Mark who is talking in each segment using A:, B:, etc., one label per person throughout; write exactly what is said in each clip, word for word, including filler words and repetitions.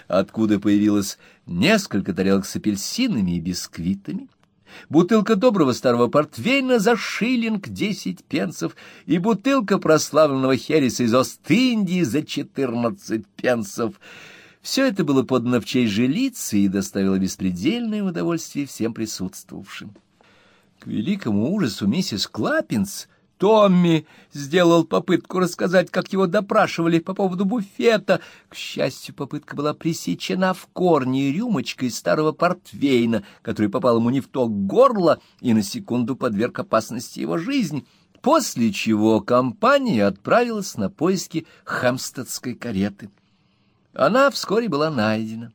A: откуда появилось несколько тарелок с апельсинами и бисквитами, бутылка доброго старого портвейна за шиллинг десять пенсов и бутылка прославленного хереса из Ост-Индии за четырнадцать пенсов. Все это было подано в честь жилицы и доставило беспредельное удовольствие всем присутствовавшим. К великому ужасу миссис Клаппинс Томми сделал попытку рассказать, как его допрашивали по поводу буфета. К счастью, попытка была пресечена в корне рюмочкой старого портвейна, который попал ему не в то горло и на секунду подверг опасности его жизнь, после чего компания отправилась на поиски хэмпстедской кареты. Она вскоре была найдена.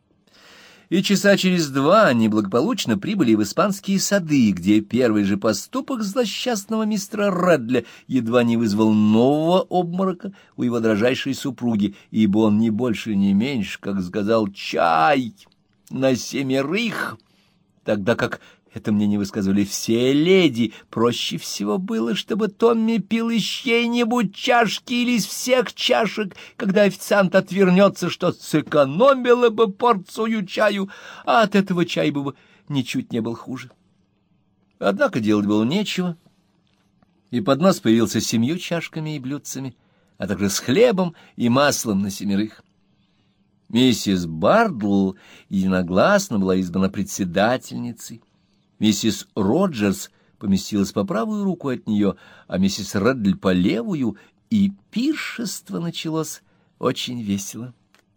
A: И часа через два они благополучно прибыли в испанские сады, где первый же поступок злосчастного мистера Редля едва не вызвал нового обморока у его дрожайшей супруги, ибо он не больше, не меньше, как сказал, чай на семерых, тогда как это мнение высказывали все леди. Проще всего было, чтобы Томми пил из чьей-нибудь чашки или из всех чашек, когда официант отвернется, что сэкономило бы порцию чаю, а от этого чай бы ничуть не был хуже. Однако делать было нечего, и поднос появился с семью чашками и блюдцами, а также с хлебом и маслом на семерых. Миссис Бардл единогласно была избрана председательницей. Миссис Роджерс поместилась по правую руку от нее, а миссис Редль по левую, и пиршество началось очень весело.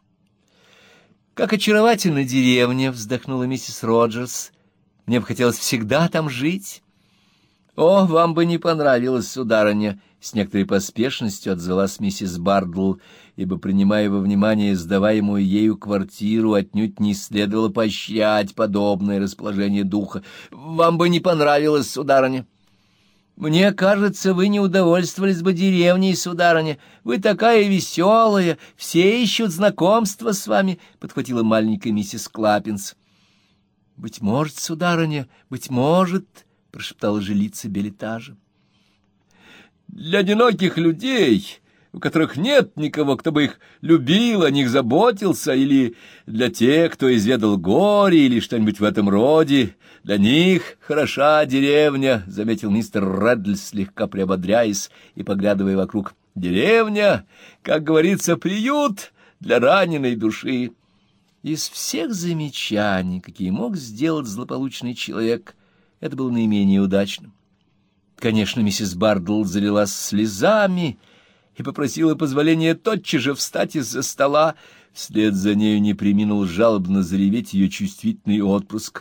A: «Как очаровательна деревня!» — вздохнула миссис Роджерс. «Мне бы хотелось всегда там жить». «О, вам бы не понравилось, сударыня!» — с некоторой поспешностью отзвалась миссис Бардл, ибо, принимая во внимание сдаваемую ею квартиру, отнюдь не следовало поощрять подобное расположение духа. «Вам бы не понравилось, сударыня!» «Мне кажется, вы не удовольствовались бы деревней, сударыня. Вы такая веселая, все ищут знакомства с вами», — подхватила маленькая миссис Клаппинс. «Быть может, сударыня, быть может», — прошептала жилица Белетажа. «Для одиноких людей, у которых нет никого, кто бы их любил, о них заботился, или для тех, кто изведал горе, или что-нибудь в этом роде, для них хороша деревня», — заметил мистер Редль, слегка приободряясь и поглядывая вокруг. «Деревня, как говорится, приют для раненой души». Из всех замечаний, какие мог сделать злополучный человек, это было наименее удачным. Конечно, миссис Бардл залилась слезами и попросила позволения тотчас же встать из-за стола. Вслед за нею не преминул жалобно зареветь ее чувствительный отпрыск.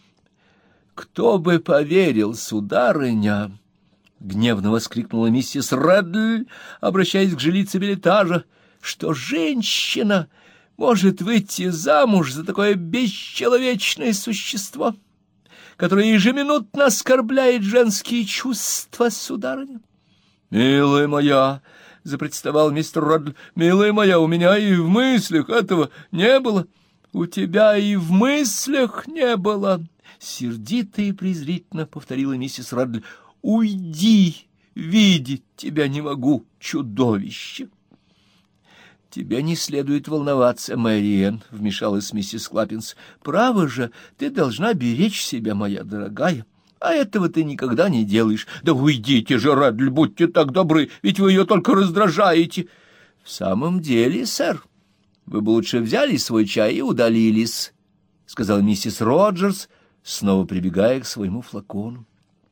A: «Кто бы поверил, сударыня!» — гневно воскликнула миссис Редль, обращаясь к жилице Белетажа, — что женщина может выйти замуж за такое бесчеловечное существо, которое ежеминутно оскорбляет женские чувства, сударыня. «Милая моя!» — запротестовал мистер Редль. «Милая моя, у меня и в мыслях этого не было». «У тебя и в мыслях не было!» — сердито и презрительно повторила миссис Редль. «Уйди! Видеть тебя не могу, чудовище!» «Тебе не следует волноваться, Мэриэн», — вмешалась миссис Клаппинс. «Право же, ты должна беречь себя, моя дорогая, а этого ты никогда не делаешь». «Да уйдите же, Редль, будьте так добры, ведь вы ее только раздражаете». «В самом деле, сэр, вы бы лучше взяли свой чай и удалились», — сказала миссис Роджерс, снова прибегая к своему флакону.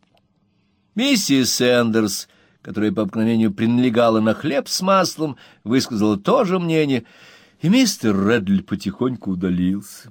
A: Миссис Сэндерс, которая по обыкновению приналегала на хлеб с маслом, высказала то же мнение, и мистер Редль потихоньку удалился.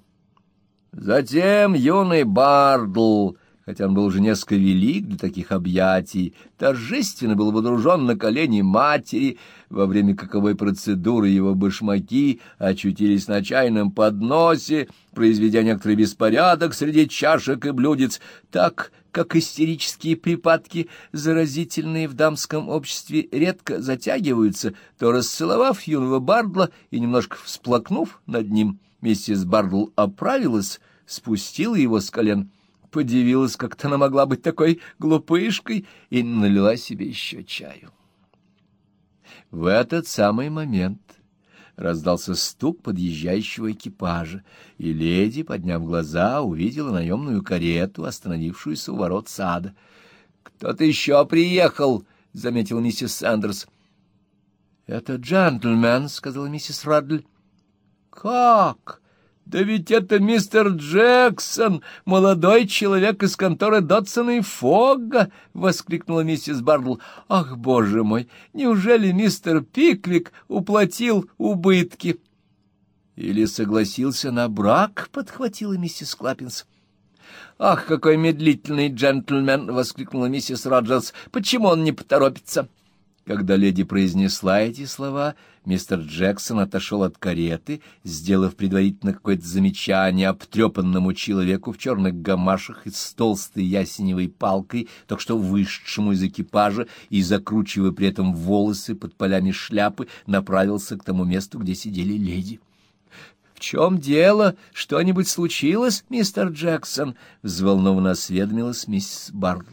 A: Затем юный Бардл, хотя он был уже несколько велик для таких объятий, торжественно был водружен на колени матери, во время каковой процедуры его башмаки очутились на чайном подносе, произведя некоторый беспорядок среди чашек и блюдец, так как истерические припадки, заразительные в дамском обществе, редко затягиваются, то, расцеловав юного Бардла и немножко всплакнув над ним, миссис Бардл оправилась, спустила его с колен, подивилась, как-то она могла быть такой глупышкой, и налила себе еще чаю. В этот самый момент Раздался стук подъезжающего экипажа, и леди, подняв глаза, увидела наемную карету, остановившуюся у ворот сада. — Кто-то еще приехал, — заметила миссис Сандерс. — Это джентльмен, — сказала миссис Раддль. — Как? Да ведь это мистер Джексон, молодой человек из конторы Дотсона и Фогга, — воскликнула миссис Бардл. — Ах, боже мой, неужели мистер Пиквик уплатил убытки? — Или согласился на брак, — подхватила миссис Клаппинс. — Ах, какой медлительный джентльмен! — воскликнула миссис Роджерс. — Почему он не поторопится? Когда леди произнесла эти слова, мистер Джексон отошел от кареты, сделав предварительно какое-то замечание обтрепанному человеку в черных гамашах и с толстой ясеневой палкой, только что вышедшему из экипажа, и, закручивая при этом волосы под полями шляпы, направился к тому месту, где сидели леди. — В чем дело? Что-нибудь случилось, мистер Джексон? — взволнованно осведомилась миссис Бардл.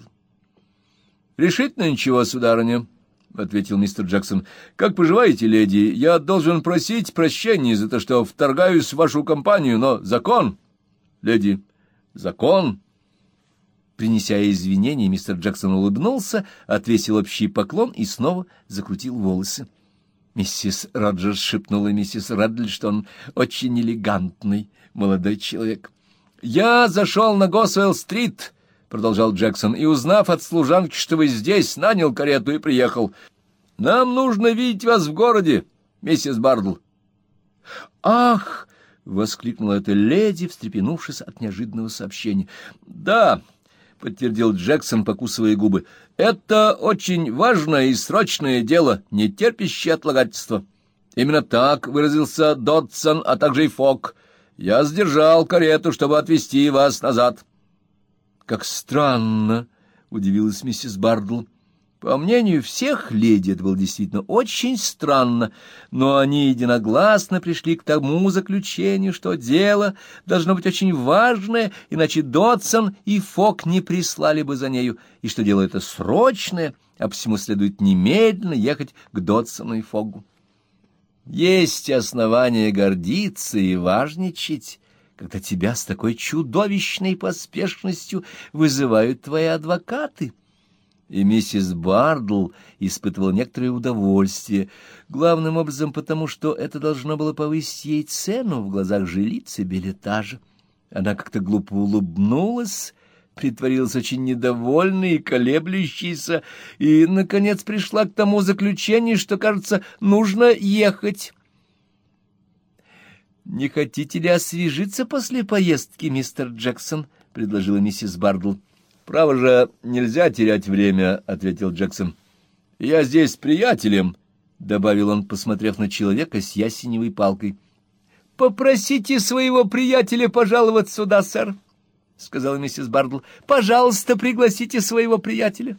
A: — Решительно ничего, сударыня, —— ответил мистер Джексон. — Как поживаете, леди? Я должен просить прощения за то, что вторгаюсь в вашу компанию, но закон, леди, закон. Принеся извинения, мистер Джексон улыбнулся, отвесил общий поклон и снова закрутил волосы. Миссис Роджерс шепнула миссис Раддль, что он очень элегантный молодой человек. — Я зашел на Госуэлл-стрит, — продолжал Джексон, — и, узнав от служанки, что вы здесь, нанял карету и приехал. Нам нужно видеть вас в городе, миссис Бардл. — Ах! — воскликнула эта леди, встрепенувшись от неожиданного сообщения. — Да, — подтвердил Джексон, покусывая губы, — это очень важное и срочное дело, не терпящее отлагательства. Именно так выразился Дотсон, а также и Фок. Я сдержал карету, чтобы отвезти вас назад. — Как странно, — удивилась миссис Бардл. По мнению всех леди, это было действительно очень странно, но они единогласно пришли к тому заключению, что дело должно быть очень важное, иначе Дотсон и Фок не прислали бы за нею, и что дело это срочное, а посему следует немедленно ехать к Дотсону и Фогу. Есть основания гордиться и важничать, когда тебя с такой чудовищной поспешностью вызывают твои адвокаты. И миссис Бардл испытывала некоторое удовольствие, главным образом потому, что это должно было повысить ей цену в глазах жилицы билетажа. Она как-то глупо улыбнулась, притворилась очень недовольной и колеблющейся, и, наконец, пришла к тому заключению, что, кажется, нужно ехать. — Не хотите ли освежиться после поездки, мистер Джексон? — предложила миссис Бардл. — Право же, нельзя терять время, — ответил Джексон. — Я здесь с приятелем, — добавил он, посмотрев на человека с ясеневой палкой. — Попросите своего приятеля пожаловать сюда, сэр, — сказала миссис Бардл. — Пожалуйста, пригласите своего приятеля.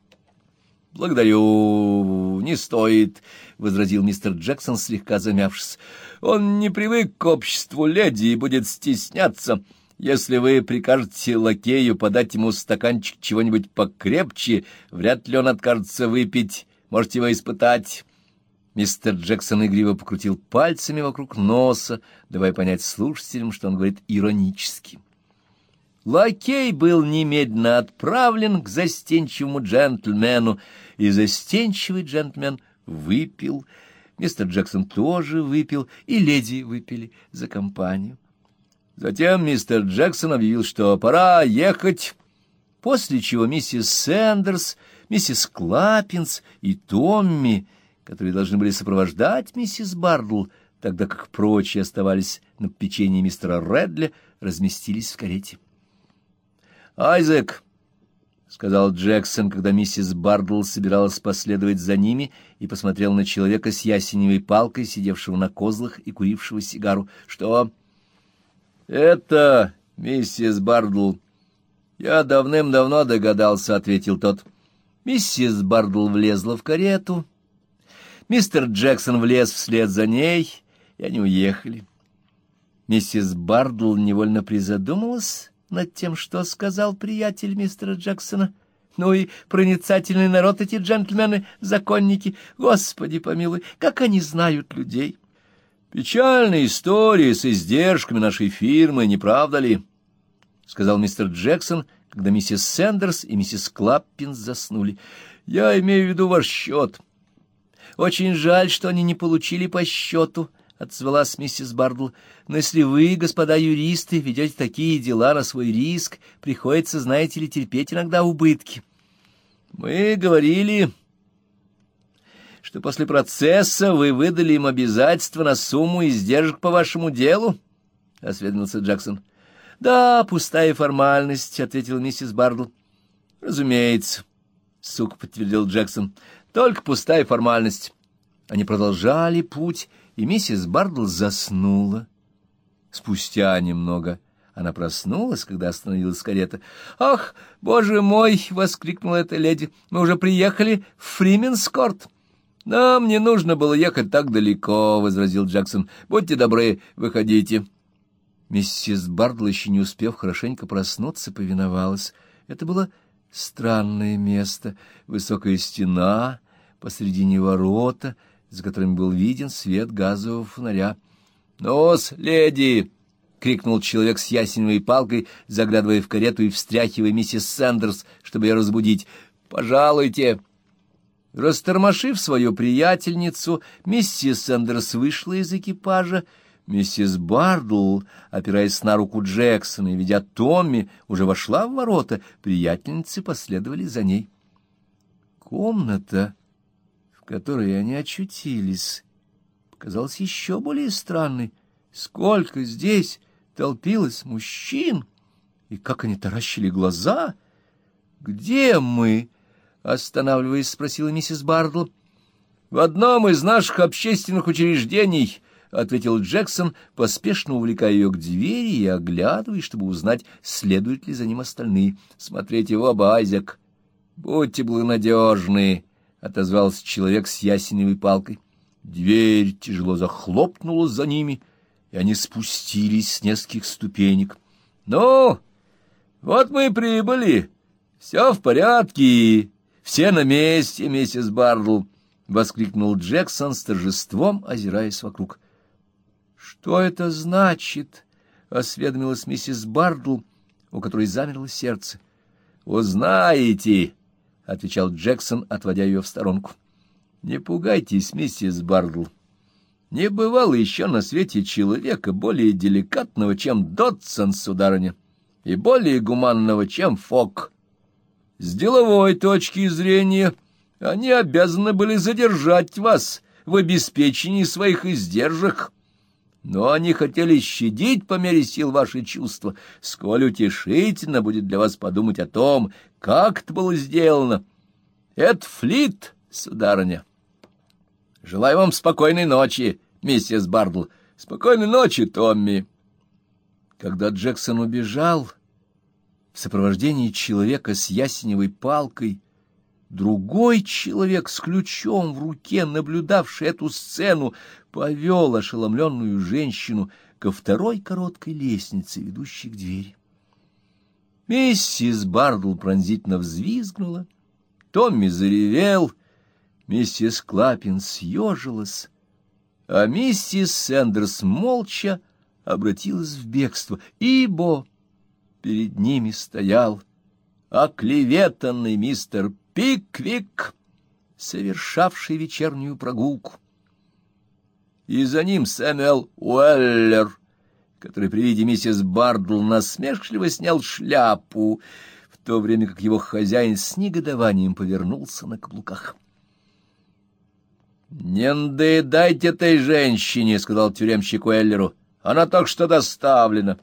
A: — Благодарю, не стоит, — возразил мистер Джексон, слегка замявшись. — Он не привык к обществу леди и будет стесняться. Если вы прикажете лакею подать ему стаканчик чего-нибудь покрепче, вряд ли он откажется выпить. Можете его испытать. Мистер Джексон игриво покрутил пальцами вокруг носа, давая понять слушателям, что он говорит иронически. Лакей был немедленно отправлен к застенчивому джентльмену, и застенчивый джентльмен выпил. Мистер Джексон тоже выпил, и леди выпили за компанию. Затем мистер Джексон объявил, что пора ехать, после чего миссис Сэндерс, миссис Клаппинс и Томми, которые должны были сопровождать миссис Бардл, тогда как прочие оставались на попечении мистера Редля, разместились в карете. «Айзек», — сказал Джексон, когда миссис Бардл собиралась последовать за ними, и посмотрел на человека с ясеневой палкой, сидевшего на козлах и курившего сигару, — что... — Это миссис Бардл. — Я давным-давно догадался, — ответил тот. Миссис Бардл влезла в карету. Мистер Джексон влез вслед за ней, и они уехали. Миссис Бардл невольно призадумалась над тем, что сказал приятель мистера Джексона. Ну и проницательный народ эти джентльмены, законники. Господи помилуй, как они знают людей! «Печальная история с издержками нашей фирмы, не правда ли?» — сказал мистер Джексон, когда миссис Сэндерс и миссис Клаппинс заснули. «Я имею в виду ваш счет». «Очень жаль, что они не получили по счету», — отозвалась миссис Бардл. «Но если вы, господа юристы, ведете такие дела на свой риск, приходится, знаете ли, терпеть иногда убытки». «Мы говорили, что после процесса вы выдали им обязательства на сумму издержек по вашему делу?» — осведомился Джексон. «Да, пустая формальность», — ответила миссис Бардл. «Разумеется», — сука подтвердил Джексон, — «только пустая формальность». Они продолжали путь, и миссис Бардл заснула. Спустя немного она проснулась, когда остановилась карета. «Ах, боже мой!» — воскликнула эта леди. «Мы уже приехали в Фрименскорт». «Нам не нужно было ехать так далеко», — возразил Джексон. «Будьте добры, выходите». Миссис Бардл, еще не успев хорошенько проснуться, повиновалась. Это было странное место. Высокая стена, посредине ворота, за которыми был виден свет газового фонаря. «Ну-с, леди!» — крикнул человек с ясеневой палкой, заглядывая в карету и встряхивая миссис Сэндерс, чтобы ее разбудить. «Пожалуйте!» Растормошив свою приятельницу, миссис Сэндерс вышла из экипажа. Миссис Бардл, опираясь на руку Джексона и ведя Томми, уже вошла в ворота. Приятельницы последовали за ней. Комната, в которой они очутились, казалась еще более странной. Сколько здесь толпилось мужчин, и как они таращили глаза! «Где мы?» — останавливаясь, спросила миссис Бардл. «В одном из наших общественных учреждений», — ответил Джексон, поспешно увлекая ее к двери и оглядываясь, чтобы узнать, следуют ли за ним остальные. «Смотрите в оба, Айзек». «Будьте благонадежны», — отозвался человек с ясеневой палкой. Дверь тяжело захлопнулась за ними, и они спустились с нескольких ступенек. «Ну, вот мы и прибыли. Все в порядке, все на месте, миссис Бардл», — воскликнул Джексон с торжеством, озираясь вокруг. «Что это значит?» — осведомилась миссис Бардл, у которой замерло сердце. «Узнаете», — отвечал Джексон, отводя ее в сторонку. «Не пугайтесь, миссис Бардл. Не бывало еще на свете человека более деликатного, чем Дотсон, сударыня, и более гуманного, чем Фок. С деловой точки зрения они обязаны были задержать вас в обеспечении своих издержек, но они хотели щадить по мере сил ваши чувства. Сколь утешительно будет для вас подумать о том, как это было сделано. Это флит, сударыня. Желаю вам спокойной ночи, миссис Бардл. Спокойной ночи, Томми». Когда Джексон убежал в сопровождении человека с ясеневой палкой, другой человек с ключом в руке, наблюдавший эту сцену, повел ошеломленную женщину ко второй короткой лестнице, ведущей к двери. Миссис Бардл пронзительно взвизгнула, Томми заревел, миссис Клаппин съежилась, а миссис Сэндерс молча обратилась в бегство, ибо перед ними стоял оклеветанный мистер Пиквик, совершавший вечернюю прогулку. И за ним Сэмюэл Уэллер, который при виде миссис Бардл насмешливо снял шляпу, в то время как его хозяин с негодованием повернулся на каблуках. «Не надоедайте этой женщине», — сказал тюремщик Уэллеру. «Она только что доставлена».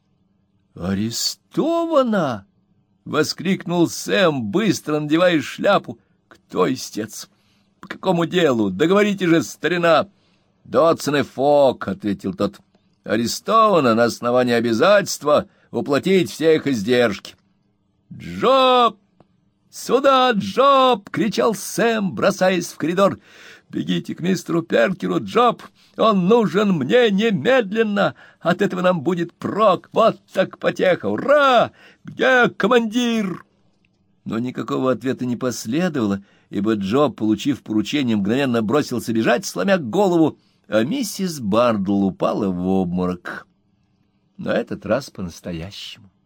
A: «Арестована!» — воскликнул Сэм, быстро надевая шляпу. «Кто истец? По какому делу? Договорите же, старина!» «Дотсон и Фок», — ответил тот. «Арестована на основании обязательства уплатить все их издержки». «Джоб! Сюда, Джоб!» — кричал Сэм, бросаясь в коридор. «Бегите к мистеру Перкеру, Джоб! Он нужен мне немедленно! От этого нам будет прок! Вот так потеха! Ура! Где командир?» Но никакого ответа не последовало, ибо Джоб, получив поручение, мгновенно бросился бежать, сломя голову. а миссис Бардл упала в обморок. На этот раз по-настоящему.